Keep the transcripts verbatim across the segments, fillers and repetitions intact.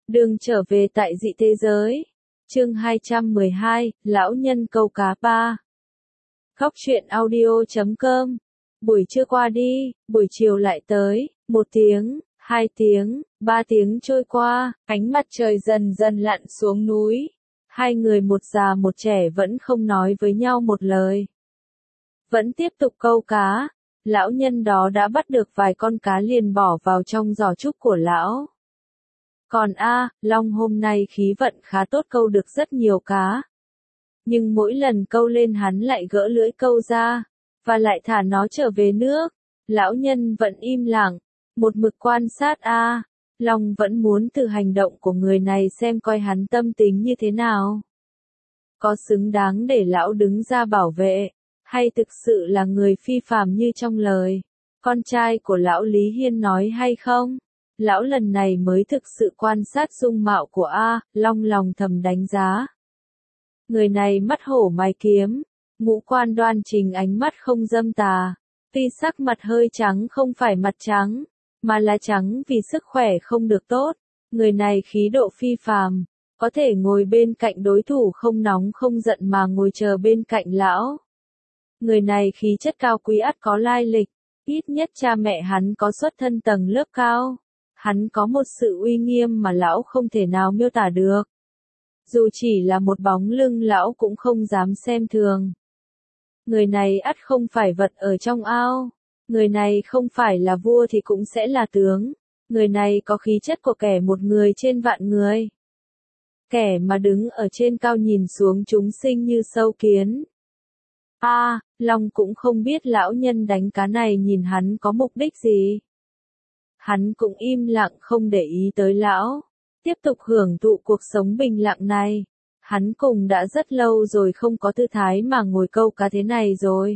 Đường trở về tại dị thế giới. Chương hai trăm mười hai, Lão nhân câu cá ba. Khóc chuyện audio chấm com. Buổi trưa qua đi, buổi chiều lại tới, một tiếng, hai tiếng, ba tiếng trôi qua, ánh mặt trời dần dần lặn xuống núi. Hai người một già một trẻ vẫn không nói với nhau một lời. Vẫn tiếp tục câu cá, lão nhân đó đã bắt được vài con cá liền bỏ vào trong giỏ trúc của lão. Còn A, Long hôm nay khí vận khá tốt, câu được rất nhiều cá. Nhưng mỗi lần câu lên hắn lại gỡ lưỡi câu ra, và lại thả nó trở về nước. Lão nhân vẫn im lặng, một mực quan sát A. Long vẫn muốn từ hành động của người này xem coi hắn tâm tính như thế nào. Có xứng đáng để lão đứng ra bảo vệ, hay thực sự là người phi phàm như trong lời con trai của lão Lý Hiên nói hay không? Lão lần này mới thực sự quan sát dung mạo của A, Long lòng thầm đánh giá. Người này mắt hổ mày kiếm, ngũ quan đoan trình, ánh mắt không dâm tà. Tuy sắc mặt hơi trắng không phải mặt trắng, mà là trắng vì sức khỏe không được tốt. Người này khí độ phi phàm, có thể ngồi bên cạnh đối thủ không nóng không giận mà ngồi chờ bên cạnh lão. Người này khí chất cao quý, ắt có lai lịch, ít nhất cha mẹ hắn có xuất thân tầng lớp cao. Hắn có một sự uy nghiêm mà lão không thể nào miêu tả được. Dù chỉ là một bóng lưng lão cũng không dám xem thường. Người này ắt không phải vật ở trong ao. Người này không phải là vua thì cũng sẽ là tướng. Người này có khí chất của kẻ một người trên vạn người. Kẻ mà đứng ở trên cao nhìn xuống chúng sinh như sâu kiến. A, à, Long cũng không biết lão nhân đánh cá này nhìn hắn có mục đích gì. Hắn cũng im lặng không để ý tới lão, tiếp tục hưởng thụ cuộc sống bình lặng này. Hắn cùng đã rất lâu rồi không có tư thái mà ngồi câu cá thế này rồi.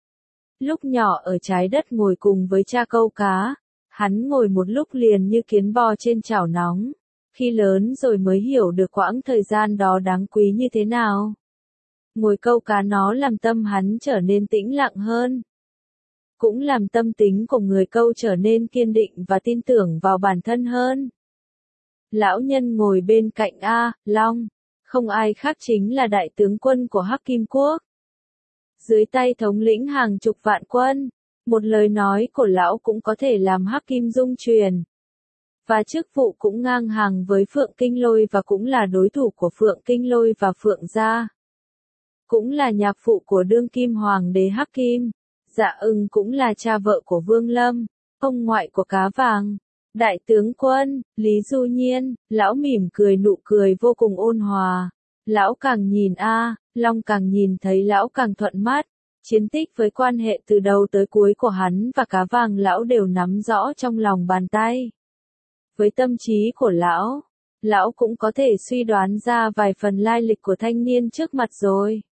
Lúc nhỏ ở trái đất ngồi cùng với cha câu cá, hắn ngồi một lúc liền như kiến bò trên chảo nóng. Khi lớn rồi mới hiểu được quãng thời gian đó đáng quý như thế nào. Ngồi câu cá nó làm tâm hắn trở nên tĩnh lặng hơn. Cũng làm tâm tính của người câu trở nên kiên định và tin tưởng vào bản thân hơn. Lão nhân ngồi bên cạnh A, Long, không ai khác chính là đại tướng quân của Hắc Kim Quốc. Dưới tay thống lĩnh hàng chục vạn quân, một lời nói của lão cũng có thể làm Hắc Kim rung chuyển. Và chức vụ cũng ngang hàng với Phượng Kinh Lôi và cũng là đối thủ của Phượng Kinh Lôi và Phượng Gia. Cũng là nhạc phụ của đương kim hoàng đế Hắc Kim. Dạ Ưng cũng là cha vợ của Vương Lâm, ông ngoại của Cá Vàng. Đại tướng quân, Lý Du Nhiên, lão mỉm cười, nụ cười vô cùng ôn hòa. Lão càng nhìn A, Long càng nhìn thấy lão càng thuận mắt. Chiến tích với quan hệ từ đầu tới cuối của hắn và Cá Vàng lão đều nắm rõ trong lòng bàn tay. Với tâm trí của lão, lão cũng có thể suy đoán ra vài phần lai lịch của thanh niên trước mặt rồi.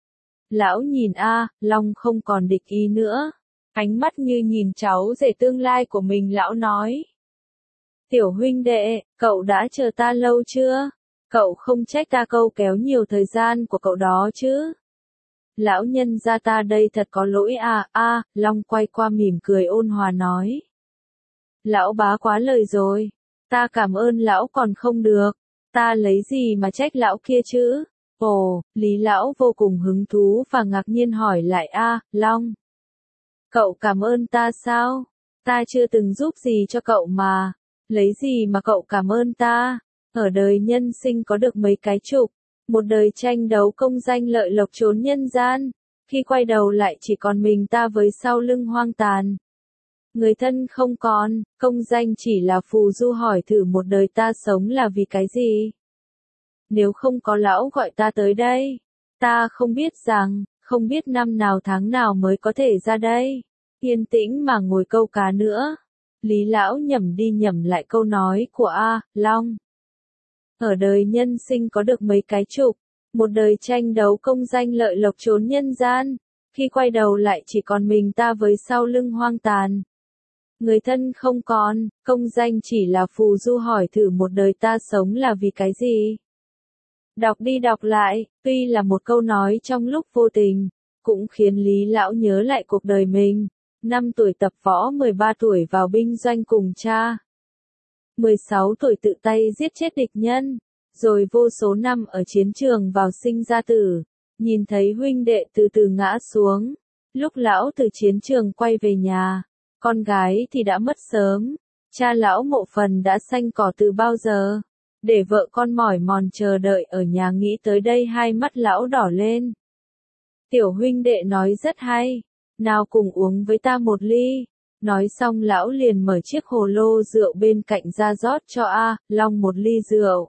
Lão nhìn A, Long không còn địch ý nữa. Ánh mắt như nhìn cháu rể tương lai của mình, lão nói. Tiểu huynh đệ, cậu đã chờ ta lâu chưa? Cậu không trách ta câu kéo nhiều thời gian của cậu đó chứ? Lão nhân gia ta đây thật có lỗi à, A, Long quay qua mỉm cười ôn hòa nói. Lão bá quá lời rồi. Ta cảm ơn lão còn không được. Ta lấy gì mà trách lão kia chứ? Ồ, Lý lão vô cùng hứng thú và ngạc nhiên hỏi lại A, Long. Cậu cảm ơn ta sao? Ta chưa từng giúp gì cho cậu mà. Lấy gì mà cậu cảm ơn ta? Ở đời nhân sinh có được mấy cái trục. Một đời tranh đấu công danh lợi lộc trốn nhân gian. Khi quay đầu lại chỉ còn mình ta với sau lưng hoang tàn. Người thân không còn, công danh chỉ là phù du, hỏi thử một đời ta sống là vì cái gì? Nếu không có lão gọi ta tới đây, ta không biết rằng, không biết năm nào tháng nào mới có thể ra đây. Yên tĩnh mà ngồi câu cá nữa. Lý lão nhẩm đi nhẩm lại câu nói của A, Long. Ở đời nhân sinh có được mấy cái trục. Một đời tranh đấu công danh lợi lộc trốn nhân gian. Khi quay đầu lại chỉ còn mình ta với sau lưng hoang tàn. Người thân không còn, công danh chỉ là phù du, hỏi thử một đời ta sống là vì cái gì? Đọc đi đọc lại, tuy là một câu nói trong lúc vô tình, cũng khiến Lý lão nhớ lại cuộc đời mình. năm tuổi tập võ, mười ba tuổi vào binh doanh cùng cha. mười sáu tuổi tự tay giết chết địch nhân, rồi vô số năm ở chiến trường vào sinh ra tử, nhìn thấy huynh đệ từ từ ngã xuống. Lúc lão từ chiến trường quay về nhà, con gái thì đã mất sớm, cha lão mộ phần đã xanh cỏ từ bao giờ, để vợ con mỏi mòn chờ đợi ở nhà. Nghĩ tới đây hai mắt lão đỏ lên. Tiểu huynh đệ nói rất hay, nào cùng uống với ta một ly. Nói xong lão liền mở chiếc hồ lô rượu bên cạnh ra rót cho A Long một ly rượu.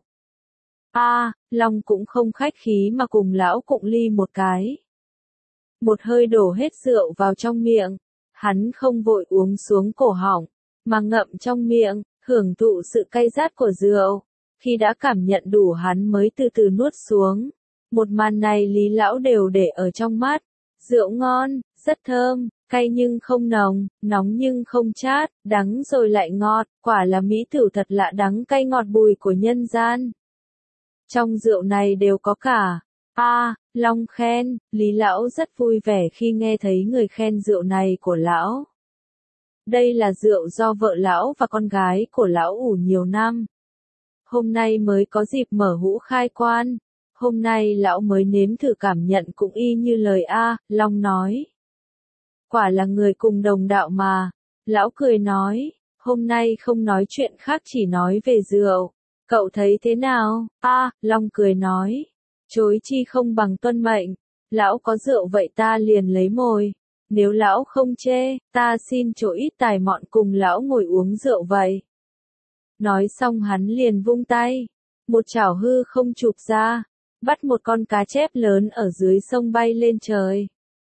A Long cũng không khách khí mà cùng lão cụng ly một cái. Một hơi đổ hết rượu vào trong miệng, hắn không vội uống xuống cổ họng, mà ngậm trong miệng, hưởng thụ sự cay rát của rượu. Khi đã cảm nhận đủ hắn mới từ từ nuốt xuống. Một màn này Lý lão đều để ở trong mắt. Rượu ngon, rất thơm, cay nhưng không nồng, nóng nhưng không chát, đắng rồi lại ngọt, quả là mỹ tử thật lạ đắng cay ngọt bùi của nhân gian. Trong rượu này đều có cả. A Long khen, Lý lão rất vui vẻ khi nghe thấy người khen rượu này của lão. Đây là rượu do vợ lão và con gái của lão ủ nhiều năm. Hôm nay mới có dịp mở hũ khai quan. Hôm nay lão mới nếm thử cảm nhận cũng y như lời A Long nói. Quả là người cùng đồng đạo mà. Lão cười nói, hôm nay không nói chuyện khác chỉ nói về rượu. Cậu thấy thế nào? A Long cười nói, chối chi không bằng tuân mệnh. Lão có rượu vậy ta liền lấy mồi. Nếu lão không chê, ta xin chỗ ít tài mọn cùng lão ngồi uống rượu vậy. Nói xong hắn liền vung tay. Một chảo hư không chụp ra. Bắt một con cá chép lớn ở dưới sông bay lên trời.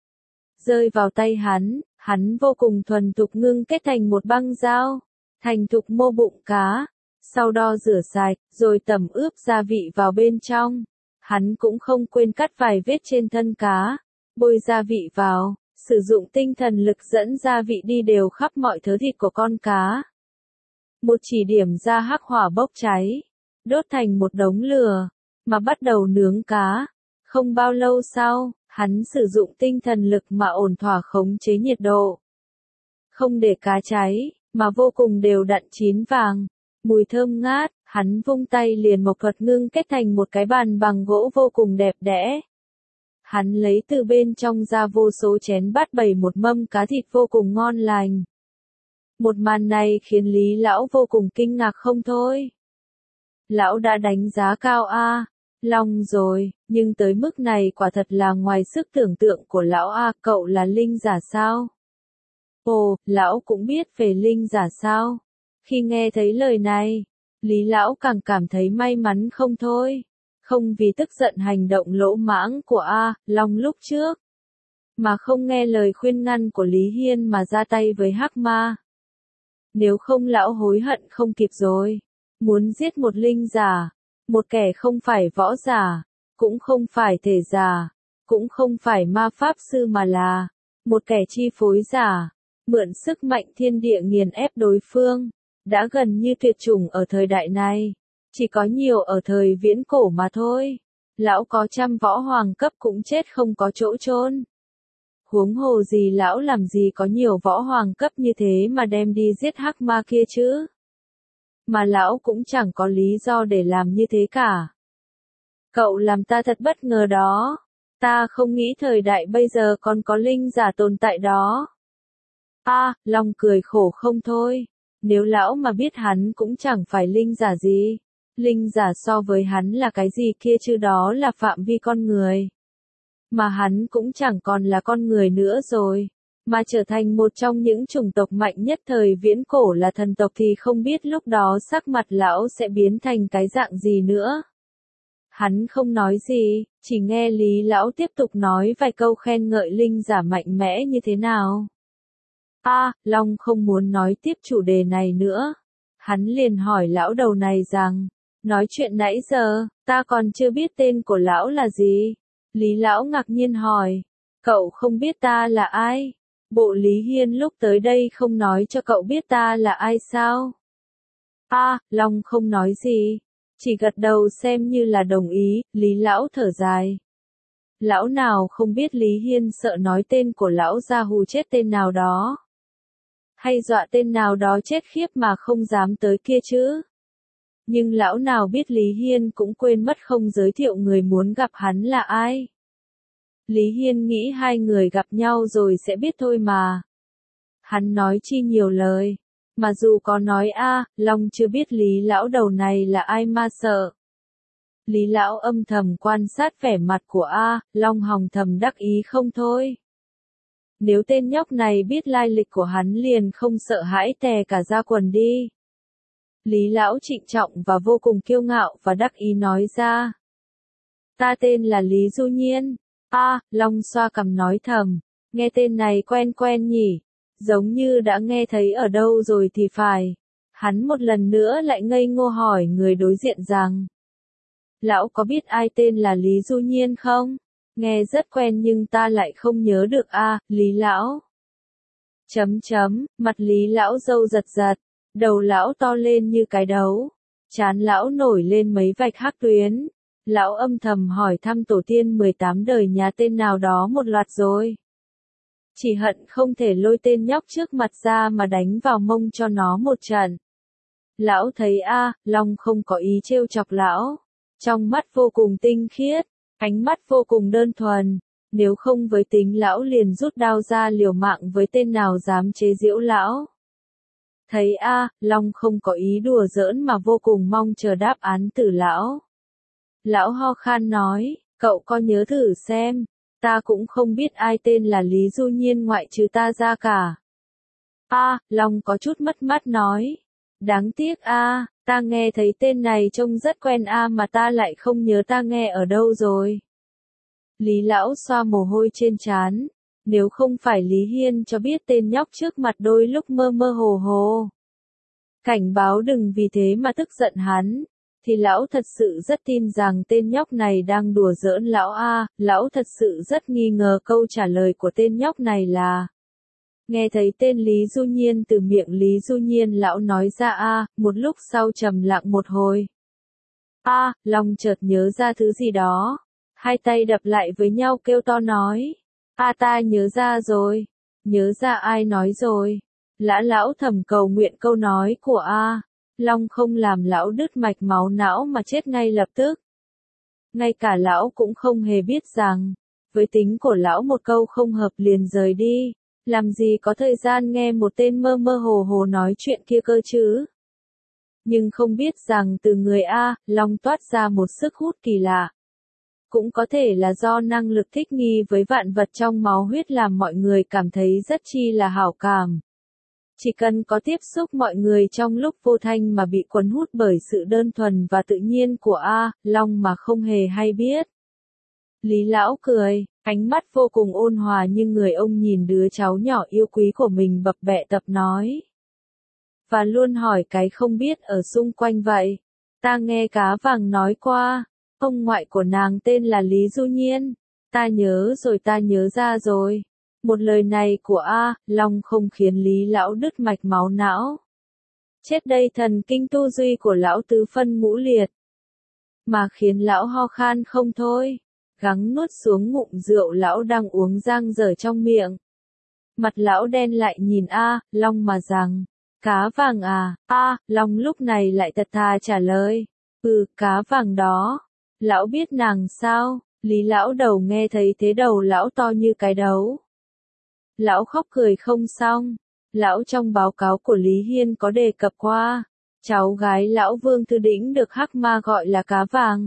Rơi vào tay hắn, hắn vô cùng thuần thục ngưng kết thành một băng dao. Thành thục mô bụng cá. Sau đó rửa sạch, rồi tẩm ướp gia vị vào bên trong. Hắn cũng không quên cắt vài vết trên thân cá. Bôi gia vị vào, sử dụng tinh thần lực dẫn gia vị đi đều khắp mọi thớ thịt của con cá. Một chỉ điểm ra hắc hỏa bốc cháy. Đốt thành một đống lửa. Mà bắt đầu nướng cá. Không bao lâu sau, hắn sử dụng tinh thần lực mà ổn thỏa khống chế nhiệt độ. Không để cá cháy, mà vô cùng đều đặn chín vàng. Mùi thơm ngát, hắn vung tay liền một thuật ngưng kết thành một cái bàn bằng gỗ vô cùng đẹp đẽ. Hắn lấy từ bên trong ra vô số chén bát bày một mâm cá thịt vô cùng ngon lành. Một màn này khiến Lý lão vô cùng kinh ngạc không thôi. Lão đã đánh giá cao A Long rồi, nhưng tới mức này quả thật là ngoài sức tưởng tượng của lão. A cậu là linh giả sao? Ồ, lão cũng biết về linh giả sao? Khi nghe thấy lời này, Lý lão càng cảm thấy may mắn không thôi. Không vì tức giận hành động lỗ mãng của A Long lúc trước, mà không nghe lời khuyên ngăn của Lý Hiên mà ra tay với hắc ma. Nếu không lão hối hận không kịp rồi. Muốn giết một linh giả, một kẻ không phải võ giả, cũng không phải thể giả, cũng không phải ma pháp sư mà là một kẻ chi phối giả, mượn sức mạnh thiên địa nghiền ép đối phương, đã gần như tuyệt chủng ở thời đại này, chỉ có nhiều ở thời viễn cổ mà thôi. Lão có trăm võ hoàng cấp cũng chết không có chỗ chôn. Huống hồ gì lão làm gì có nhiều võ hoàng cấp như thế mà đem đi giết hắc ma kia chứ? Mà lão cũng chẳng có lý do để làm như thế cả. Cậu làm ta thật bất ngờ đó. Ta không nghĩ thời đại bây giờ còn có linh giả tồn tại đó. A Long cười khổ không thôi. Nếu lão mà biết hắn cũng chẳng phải linh giả gì. Linh giả so với hắn là cái gì kia chứ, đó là phạm vi con người. Mà hắn cũng chẳng còn là con người nữa rồi. Mà trở thành một trong những chủng tộc mạnh nhất thời viễn cổ là thần tộc thì không biết lúc đó sắc mặt lão sẽ biến thành cái dạng gì nữa. Hắn không nói gì, chỉ nghe Lý lão tiếp tục nói vài câu khen ngợi linh giả mạnh mẽ như thế nào. A Long không muốn nói tiếp chủ đề này nữa. Hắn liền hỏi lão đầu này rằng, nói chuyện nãy giờ, ta còn chưa biết tên của lão là gì. Lý lão ngạc nhiên hỏi, cậu không biết ta là ai? Bộ Lý Hiên lúc tới đây không nói cho cậu biết ta là ai sao? A Long không nói gì, chỉ gật đầu xem như là đồng ý. Lý lão thở dài. Lão nào không biết Lý Hiên sợ nói tên của lão ra hù chết tên nào đó. Hay dọa tên nào đó chết khiếp mà không dám tới kia chứ. Nhưng lão nào biết Lý Hiên cũng quên mất không giới thiệu người muốn gặp hắn là ai. Lý Hiên nghĩ hai người gặp nhau rồi sẽ biết thôi mà. Hắn nói chi nhiều lời. Mà dù có nói a, Long chưa biết Lý lão đầu này là ai mà sợ. Lý lão âm thầm quan sát vẻ mặt của A, Long hòng thầm đắc ý không thôi. Nếu tên nhóc này biết lai lịch của hắn liền không sợ hãi tè cả ra quần đi. Lý lão trịnh trọng và vô cùng kiêu ngạo và đắc ý nói ra. Ta tên là Lý Du Nhiên. A, Long xoa cằm nói thầm, nghe tên này quen quen nhỉ, giống như đã nghe thấy ở đâu rồi thì phải. Hắn một lần nữa lại ngây ngô hỏi người đối diện rằng. Lão có biết ai tên là Lý Du Nhiên không? Nghe rất quen nhưng ta lại không nhớ được a, à, Lý lão. Chấm chấm, mặt Lý lão râu giật giật, đầu lão to lên như cái đấu, trán lão nổi lên mấy vạch hắc tuyến. Lão âm thầm hỏi thăm tổ tiên mười tám đời nhà tên nào đó một loạt rồi. Chỉ hận không thể lôi tên nhóc trước mặt ra mà đánh vào mông cho nó một trận. Lão thấy a, à, Long không có ý trêu chọc lão. Trong mắt vô cùng tinh khiết, ánh mắt vô cùng đơn thuần, nếu không với tính lão liền rút đao ra liều mạng với tên nào dám chế giễu lão. Thấy a, à, Long không có ý đùa giỡn mà vô cùng mong chờ đáp án từ lão. Lão ho khan nói, cậu có nhớ thử xem, ta cũng không biết ai tên là Lý Du Nhiên ngoại trừ ta ra cả. A, à, Long có chút mất mát nói, đáng tiếc a. À, ta nghe thấy tên này trông rất quen a à mà ta lại không nhớ ta nghe ở đâu rồi. Lý lão xoa mồ hôi trên trán, nếu không phải Lý Hiên cho biết tên nhóc trước mặt đôi lúc mơ mơ hồ hồ. Cảnh báo đừng vì thế mà tức giận hắn, thì lão thật sự rất tin rằng tên nhóc này đang đùa giỡn lão a, à, lão thật sự rất nghi ngờ câu trả lời của tên nhóc này là. Nghe thấy tên Lý Du Nhiên từ miệng Lý Du Nhiên lão nói ra a, à, một lúc sau trầm lặng một hồi. A, à, Long chợt nhớ ra thứ gì đó, hai tay đập lại với nhau kêu to nói, a à, ta nhớ ra rồi, nhớ ra ai nói rồi. Lã lão thầm cầu nguyện câu nói của a, à, Long không làm lão đứt mạch máu não mà chết ngay lập tức. Ngay cả lão cũng không hề biết rằng, với tính của lão một câu không hợp liền rời đi. Làm gì có thời gian nghe một tên mơ mơ hồ hồ nói chuyện kia cơ chứ. Nhưng không biết rằng từ người A, Long toát ra một sức hút kỳ lạ. Cũng có thể là do năng lực thích nghi với vạn vật trong máu huyết làm mọi người cảm thấy rất chi là hảo cảm. Chỉ cần có tiếp xúc mọi người trong lúc vô thanh mà bị cuốn hút bởi sự đơn thuần và tự nhiên của A, Long mà không hề hay biết. Lý lão cười, ánh mắt vô cùng ôn hòa như người ông nhìn đứa cháu nhỏ yêu quý của mình bập bẹ tập nói. Và luôn hỏi cái không biết ở xung quanh vậy. Ta nghe cá vàng nói qua, ông ngoại của nàng tên là Lý Du Nhiên. Ta nhớ rồi ta nhớ ra rồi. Một lời này của A, Long không khiến Lý lão đứt mạch máu não. Chết đây thần kinh tu duy của lão tứ phân ngũ liệt. Mà khiến lão ho khan không thôi. Gắng nuốt xuống ngụm rượu lão đang uống giang dở trong miệng. Mặt lão đen lại nhìn A, Long mà rằng, cá vàng à, A, Long lúc này lại thật thà trả lời, ừ, cá vàng đó. Lão biết nàng sao? Lý lão đầu nghe thấy thế đầu lão to như cái đấu. Lão khóc cười không xong. Lão trong báo cáo của Lý Hiên có đề cập qua, cháu gái lão Vương Thư Đĩnh được Hắc Ma gọi là cá vàng.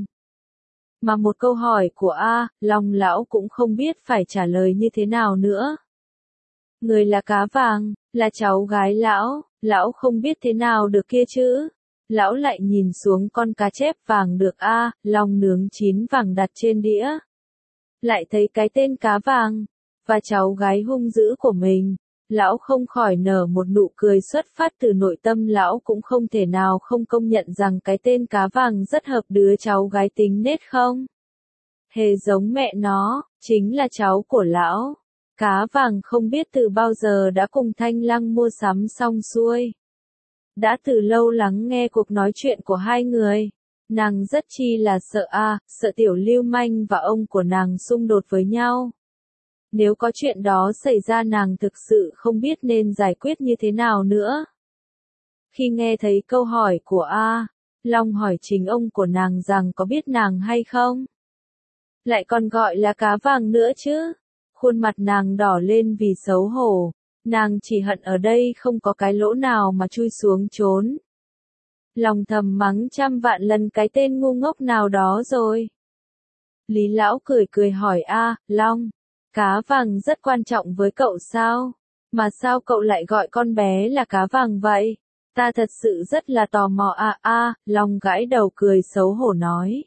Mà một câu hỏi của A, Long lão cũng không biết phải trả lời như thế nào nữa. Người là cá vàng, là cháu gái lão, lão không biết thế nào được kia chứ. Lão lại nhìn xuống con cá chép vàng được A, Long nướng chín vàng đặt trên đĩa. Lại thấy cái tên cá vàng, và cháu gái hung dữ của mình. Lão không khỏi nở một nụ cười xuất phát từ nội tâm lão cũng không thể nào không công nhận rằng cái tên cá vàng rất hợp đứa cháu gái tính nết không. Hề giống mẹ nó, chính là cháu của lão. Cá vàng không biết từ bao giờ đã cùng Thanh Lăng mua sắm xong xuôi. Đã từ lâu lắng nghe cuộc nói chuyện của hai người. Nàng rất chi là sợ a, à, sợ tiểu lưu manh và ông của nàng xung đột với nhau. Nếu có chuyện đó xảy ra nàng thực sự không biết nên giải quyết như thế nào nữa. Khi nghe thấy câu hỏi của A, Long hỏi chính ông của nàng rằng có biết nàng hay không? Lại còn gọi là cá vàng nữa chứ? Khuôn mặt nàng đỏ lên vì xấu hổ. Nàng chỉ hận ở đây không có cái lỗ nào mà chui xuống trốn. Lòng thầm mắng trăm vạn lần cái tên ngu ngốc nào đó rồi. Lý lão cười cười hỏi a, Long, cá vàng rất quan trọng với cậu sao? Mà sao cậu lại gọi con bé là cá vàng vậy? Ta thật sự rất là tò mò a a, Long gãi đầu cười xấu hổ nói.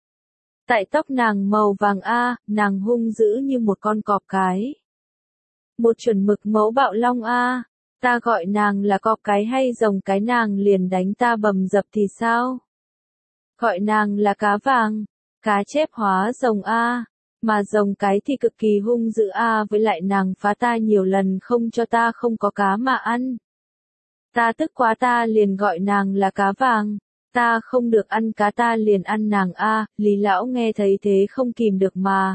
Tại tóc nàng màu vàng a, nàng hung dữ như một con cọp cái. Một chuẩn mực mẫu bạo long a, ta gọi nàng là cọp cái hay rồng cái nàng liền đánh ta bầm dập thì sao? Gọi nàng là cá vàng, cá chép hóa rồng a, mà rồng cái thì cực kỳ hung dữ a, với lại nàng phá ta nhiều lần không cho ta không có cá mà ăn. Ta tức quá ta liền gọi nàng là cá vàng, ta không được ăn cá ta liền ăn nàng a, Lý lão nghe thấy thế không kìm được mà.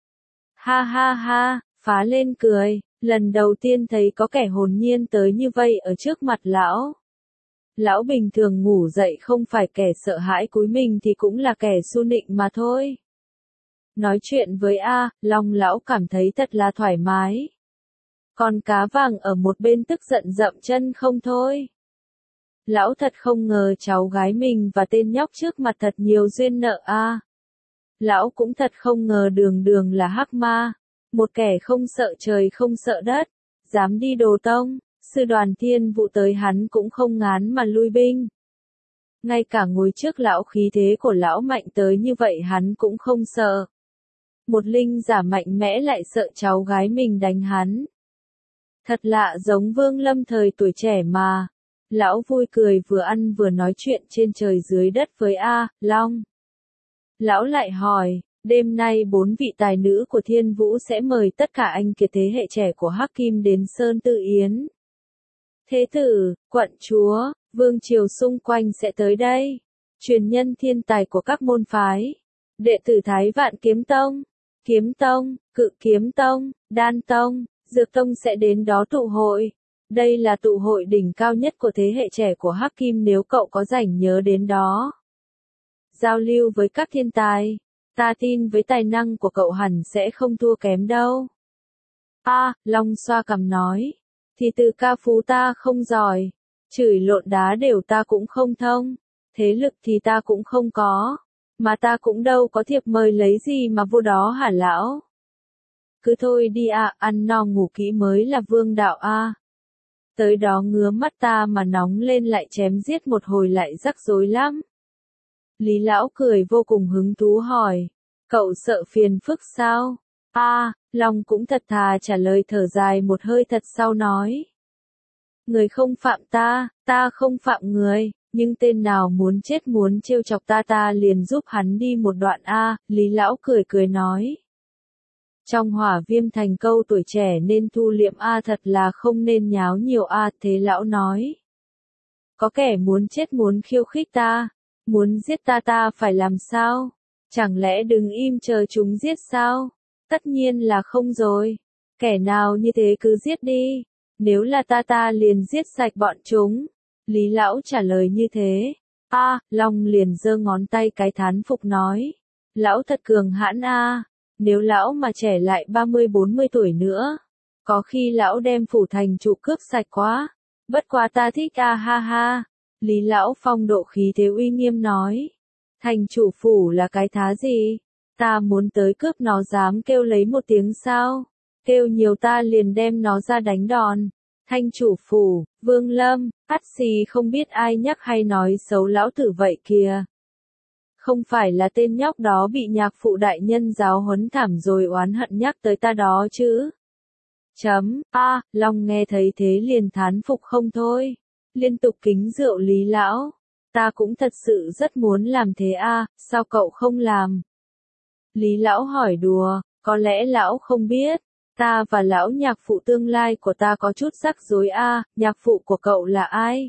Ha ha ha, phá lên cười, lần đầu tiên thấy có kẻ hồn nhiên tới như vậy ở trước mặt lão. Lão bình thường ngủ dậy không phải kẻ sợ hãi cúi mình thì cũng là kẻ su nịnh mà thôi. Nói chuyện với A, Long lão cảm thấy thật là thoải mái. Còn cá vàng ở một bên tức giận dậm chân không thôi. Lão thật không ngờ cháu gái mình và tên nhóc trước mặt thật nhiều duyên nợ A. Lão cũng thật không ngờ đường đường là hắc ma. Một kẻ không sợ trời không sợ đất. Dám đi đồ tông. Sư đoàn thiên vụ tới hắn cũng không ngán mà lui binh. Ngay cả ngồi trước lão khí thế của lão mạnh tới như vậy hắn cũng không sợ. Một linh giả mạnh mẽ lại sợ cháu gái mình đánh hắn. Thật lạ giống Vương Lâm thời tuổi trẻ mà. Lão vui cười vừa ăn vừa nói chuyện trên trời dưới đất với A, Long. Lão lại hỏi, đêm nay bốn vị tài nữ của Thiên Vũ sẽ mời tất cả anh kiệt thế hệ trẻ của Hắc Kim đến Sơn Tự Yến. Thế tử, quận chúa, vương triều xung quanh sẽ tới đây. Truyền nhân thiên tài của các môn phái. Đệ tử Thái Vạn Kiếm Tông, Kiếm Tông, Cự Kiếm Tông, Đan Tông, Dược Tông sẽ đến đó tụ hội. Đây là tụ hội đỉnh cao nhất của thế hệ trẻ của Hắc Kim nếu cậu có rảnh nhớ đến đó. Giao lưu với các thiên tài. Ta tin với tài năng của cậu hẳn sẽ không thua kém đâu. A, Long xoa cằm nói. Thì từ ca phú ta không giỏi. Chửi lộn đá đều ta cũng không thông. Thế lực thì ta cũng không có. Mà ta cũng đâu có thiệp mời lấy gì mà vô đó hả lão? Cứ thôi đi à, ăn no ngủ kỹ mới là vương đạo a. À. Tới đó ngứa mắt ta mà nóng lên lại chém giết một hồi lại rắc rối lắm. Lý lão cười vô cùng hứng thú hỏi. Cậu sợ phiền phức sao? A, à, Long cũng thật thà trả lời thở dài một hơi thật sau nói. Người không phạm ta, ta không phạm người, nhưng tên nào muốn chết muốn trêu chọc ta ta liền giúp hắn đi một đoạn a, à, Lý lão cười cười nói. Trong Hỏa Viêm Thành câu tuổi trẻ nên thu liệm a à, thật là không nên nháo nhiều a, à, thế lão nói. Có kẻ muốn chết muốn khiêu khích ta, muốn giết ta ta phải làm sao? Chẳng lẽ đừng im chờ chúng giết sao? Tất nhiên là không rồi. Kẻ nào như thế cứ giết đi. Nếu là ta ta liền giết sạch bọn chúng. Lý lão trả lời như thế. A, à, Long liền giơ ngón tay cái thán phục nói. Lão thật cường hãn a. À. Nếu lão mà trẻ lại ba mươi bốn mươi tuổi nữa. Có khi lão đem phủ thành chủ cướp sạch quá. Bất quá ta thích a à, ha ha. Lý lão phong độ khí thế uy nghiêm nói. Thành chủ phủ là cái thá gì? Ta muốn tới cướp nó dám kêu lấy một tiếng sao? Kêu nhiều ta liền đem nó ra đánh đòn. Thanh chủ phủ, Vương Lâm, ắt xì không biết ai nhắc hay nói xấu lão tử vậy kìa. Không phải là tên nhóc đó bị nhạc phụ đại nhân giáo huấn thảm rồi oán hận nhắc tới ta đó chứ? Chấm, a, à, Long nghe thấy thế liền thán phục không thôi. Liên tục kính rượu Lý lão. Ta cũng thật sự rất muốn làm thế a, à, sao cậu không làm? Lý lão hỏi đùa, có lẽ lão không biết. Ta và lão nhạc phụ tương lai của ta có chút rắc rối a, à, nhạc phụ của cậu là ai?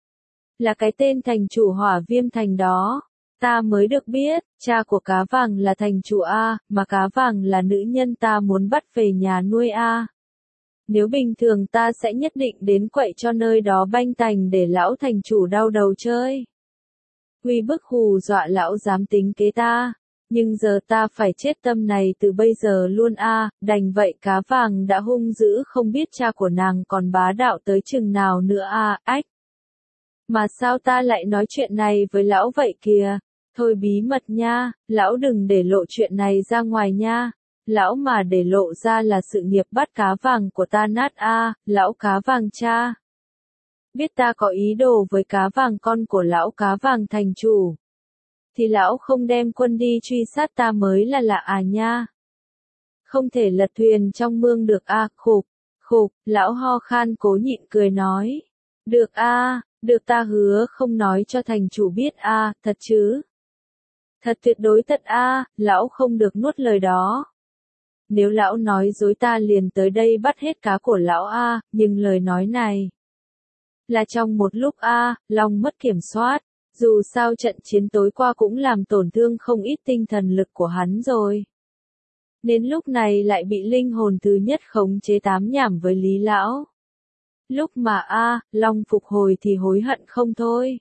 Là cái tên thành chủ Hỏa Viêm Thành đó. Ta mới được biết, cha của cá vàng là thành chủ a, mà cá vàng là nữ nhân ta muốn bắt về nhà nuôi a. Nếu bình thường ta sẽ nhất định đến quậy cho nơi đó banh tành để lão thành chủ đau đầu chơi. uy bức hù dọa lão dám tính kế ta. Nhưng giờ ta phải chết tâm này từ bây giờ luôn a, đành vậy cá vàng đã hung dữ không biết cha của nàng còn bá đạo tới chừng nào nữa a, ách. Mà sao ta lại nói chuyện này với lão vậy kìa, thôi bí mật nha, lão đừng để lộ chuyện này ra ngoài nha, lão mà để lộ ra là sự nghiệp bắt cá vàng của ta nát a, lão cá vàng cha. Biết ta có ý đồ với cá vàng con của lão cá vàng thành chủ. Thì lão không đem quân đi truy sát ta mới là lạ à nha. Không thể lật thuyền trong mương được a, à, khục, khục, lão ho khan cố nhịn cười nói. Được a, à, được ta hứa không nói cho thành chủ biết a, à, thật chứ. Thật tuyệt đối thật a, à, lão không được nuốt lời đó. Nếu lão nói dối ta liền tới đây bắt hết cá của lão a, à, nhưng lời nói này là trong một lúc a, à, Long mất kiểm soát. Dù sao trận chiến tối qua cũng làm tổn thương không ít tinh thần lực của hắn rồi. Đến lúc này lại bị linh hồn thứ nhất khống chế tám nhảm với Lý Lão. Lúc mà a à, Long phục hồi thì hối hận không thôi.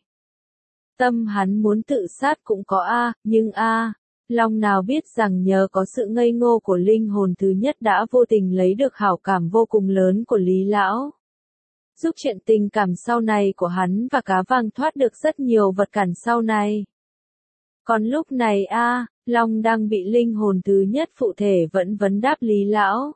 Tâm hắn muốn tự sát cũng có a à, nhưng a à, Long nào biết rằng nhờ có sự ngây ngô của linh hồn thứ nhất đã vô tình lấy được hảo cảm vô cùng lớn của Lý Lão. Giúp chuyện tình cảm sau này của hắn và cá vàng thoát được rất nhiều vật cản sau này. Còn lúc này a, à, Long đang bị linh hồn thứ nhất phụ thể vẫn vấn đáp Lý Lão.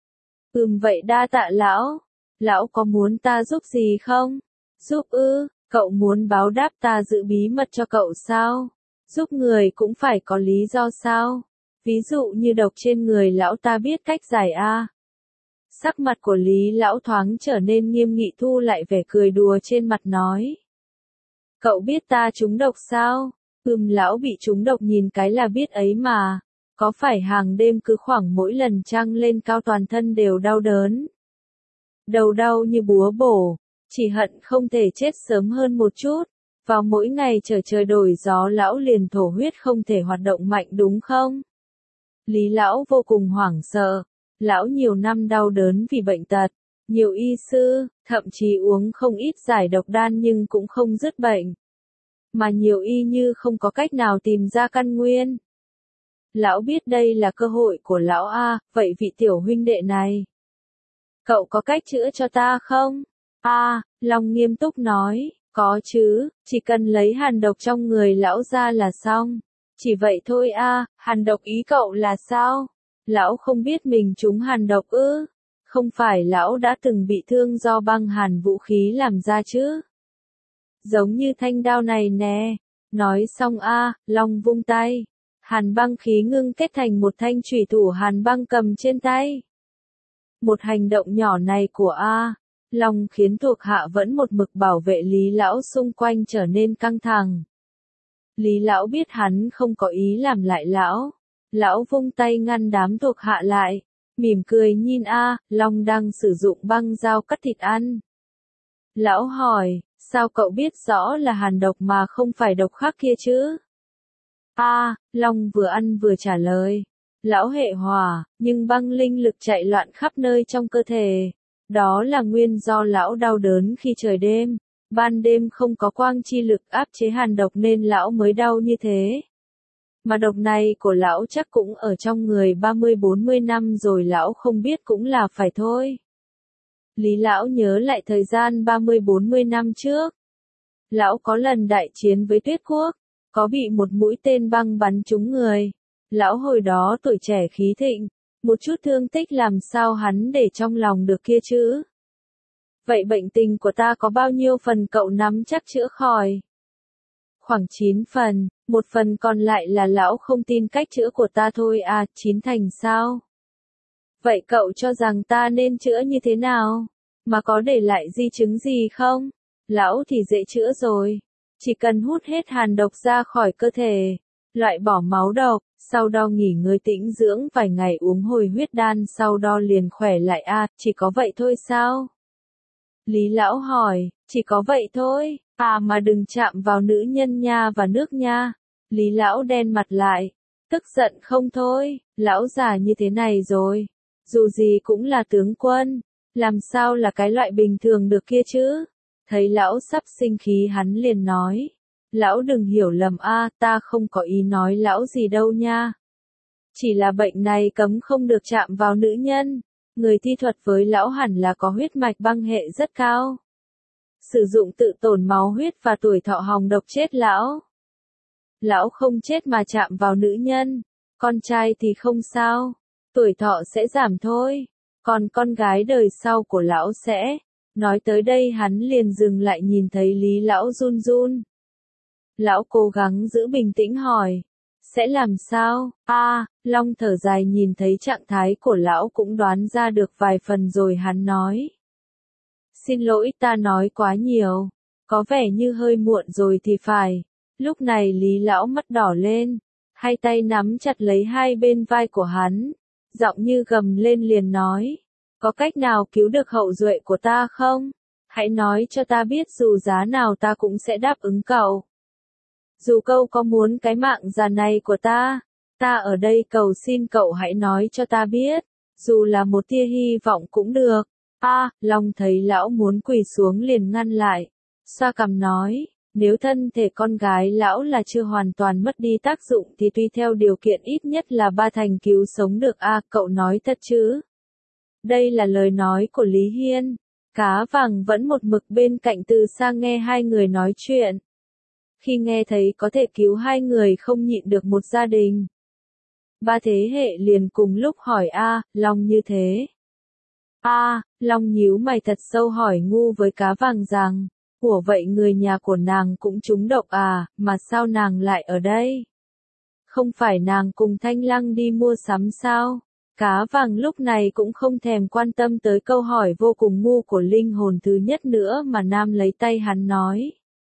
Ừm vậy đa tạ lão, lão có muốn ta giúp gì không? Giúp ư, cậu muốn báo đáp ta giữ bí mật cho cậu sao? Giúp người cũng phải có lý do sao? Ví dụ như độc trên người lão ta biết cách giải a. À. Sắc mặt của Lý Lão thoáng trở nên nghiêm nghị thu lại vẻ cười đùa trên mặt nói. Cậu biết ta trúng độc sao? Ừm lão bị trúng độc nhìn cái là biết ấy mà. Có phải hàng đêm cứ khoảng mỗi lần trăng lên cao toàn thân đều đau đớn. Đầu đau như búa bổ, chỉ hận không thể chết sớm hơn một chút. Vào mỗi ngày trời trời đổi gió lão liền thổ huyết không thể hoạt động mạnh đúng không? Lý Lão vô cùng hoảng sợ. Lão nhiều năm đau đớn vì bệnh tật, nhiều y sư, thậm chí uống không ít giải độc đan nhưng cũng không dứt bệnh. Mà nhiều y như không có cách nào tìm ra căn nguyên. Lão biết đây là cơ hội của lão a, vậy vị tiểu huynh đệ này. Cậu có cách chữa cho ta không? A, Long nghiêm túc nói, có chứ, chỉ cần lấy hàn độc trong người lão ra là xong. Chỉ vậy thôi a, hàn độc ý cậu là sao? Lão không biết mình trúng hàn độc ư? Không phải lão đã từng bị thương do băng hàn vũ khí làm ra chứ? Giống như thanh đao này nè. Nói xong a, à, Long vung tay. Hàn băng khí ngưng kết thành một thanh chủy thủ hàn băng cầm trên tay. Một hành động nhỏ này của a, à, Long khiến thuộc hạ vẫn một mực bảo vệ Lý Lão xung quanh trở nên căng thẳng. Lý Lão biết hắn không có ý làm lại lão. Lão vung tay ngăn đám thuộc hạ lại, mỉm cười nhìn a, à, Long đang sử dụng băng dao cắt thịt ăn. Lão hỏi, sao cậu biết rõ là hàn độc mà không phải độc khác kia chứ? A, à, Long vừa ăn vừa trả lời. Lão hệ hỏa, nhưng băng linh lực chạy loạn khắp nơi trong cơ thể. Đó là nguyên do lão đau đớn khi trời đêm. Ban đêm không có quang chi lực áp chế hàn độc nên lão mới đau như thế. Mà độc này của lão chắc cũng ở trong người ba mươi bốn mươi năm rồi lão không biết cũng là phải thôi. Lý Lão nhớ lại thời gian ba mươi bốn mươi năm trước. Lão có lần đại chiến với Tuyết Quốc, có bị một mũi tên băng bắn trúng người. Lão hồi đó tuổi trẻ khí thịnh, một chút thương tích làm sao hắn để trong lòng được kia chứ. Vậy bệnh tình của ta có bao nhiêu phần cậu nắm chắc chữa khỏi? Khoảng chín phần, một phần còn lại là lão không tin cách chữa của ta thôi à, chín thành sao? Vậy cậu cho rằng ta nên chữa như thế nào? Mà có để lại di chứng gì không? Lão thì dễ chữa rồi. Chỉ cần hút hết hàn độc ra khỏi cơ thể, loại bỏ máu độc, sau đó nghỉ ngơi tĩnh dưỡng vài ngày uống hồi huyết đan sau đó liền khỏe lại à, chỉ có vậy thôi sao? Lý Lão hỏi, chỉ có vậy thôi, à mà đừng chạm vào nữ nhân nha và nước nha. Lý Lão đen mặt lại, tức giận không thôi, lão già như thế này rồi, dù gì cũng là tướng quân, làm sao là cái loại bình thường được kia chứ? Thấy lão sắp sinh khí hắn liền nói, Lão đừng hiểu lầm a, ta không có ý nói lão gì đâu nha. Chỉ là bệnh này cấm không được chạm vào nữ nhân. Người thi thuật với lão hẳn là có huyết mạch băng hệ rất cao. Sử dụng tự tổn máu huyết và tuổi thọ hòng độc chết lão. Lão không chết mà chạm vào nữ nhân. Con trai thì không sao. Tuổi thọ sẽ giảm thôi. Còn con gái đời sau của lão sẽ. Nói tới đây hắn liền dừng lại nhìn thấy Lý lão run run. Lão cố gắng giữ bình tĩnh hỏi. Sẽ làm sao? A, à, Long thở dài nhìn thấy trạng thái của lão cũng đoán ra được vài phần rồi hắn nói. Xin lỗi ta nói quá nhiều. Có vẻ như hơi muộn rồi thì phải. Lúc này Lý lão mắt đỏ lên. Hai tay nắm chặt lấy hai bên vai của hắn. Giọng như gầm lên liền nói. Có cách nào cứu được hậu duệ của ta không? Hãy nói cho ta biết dù giá nào ta cũng sẽ đáp ứng cậu. Dù cậu có muốn cái mạng già này của ta, ta ở đây cầu xin cậu hãy nói cho ta biết, dù là một tia hy vọng cũng được. A, à, Long thấy lão muốn quỳ xuống liền ngăn lại, xoa cằm nói, nếu thân thể con gái lão là chưa hoàn toàn mất đi tác dụng thì tuy theo điều kiện ít nhất là ba thành cứu sống được a, à, cậu nói thật chứ? Đây là lời nói của Lý Hiên. Cá vàng vẫn một mực bên cạnh từ xa nghe hai người nói chuyện. Khi nghe thấy có thể cứu hai người không nhịn được một gia đình. Ba thế hệ liền cùng lúc hỏi a, à, Long như thế. A, à, Long nhíu mày thật sâu hỏi ngu với cá vàng rằng, ủa vậy người nhà của nàng cũng trúng độc à, mà sao nàng lại ở đây? Không phải nàng cùng Thanh Lăng đi mua sắm sao? Cá vàng lúc này cũng không thèm quan tâm tới câu hỏi vô cùng ngu của linh hồn thứ nhất nữa mà Nam lấy tay hắn nói.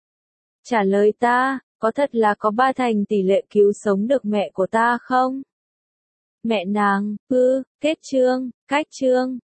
Trả lời ta, có thật là có ba thành tỷ lệ cứu sống được mẹ của ta không? Mẹ nàng, ư, kết chương, cách chương.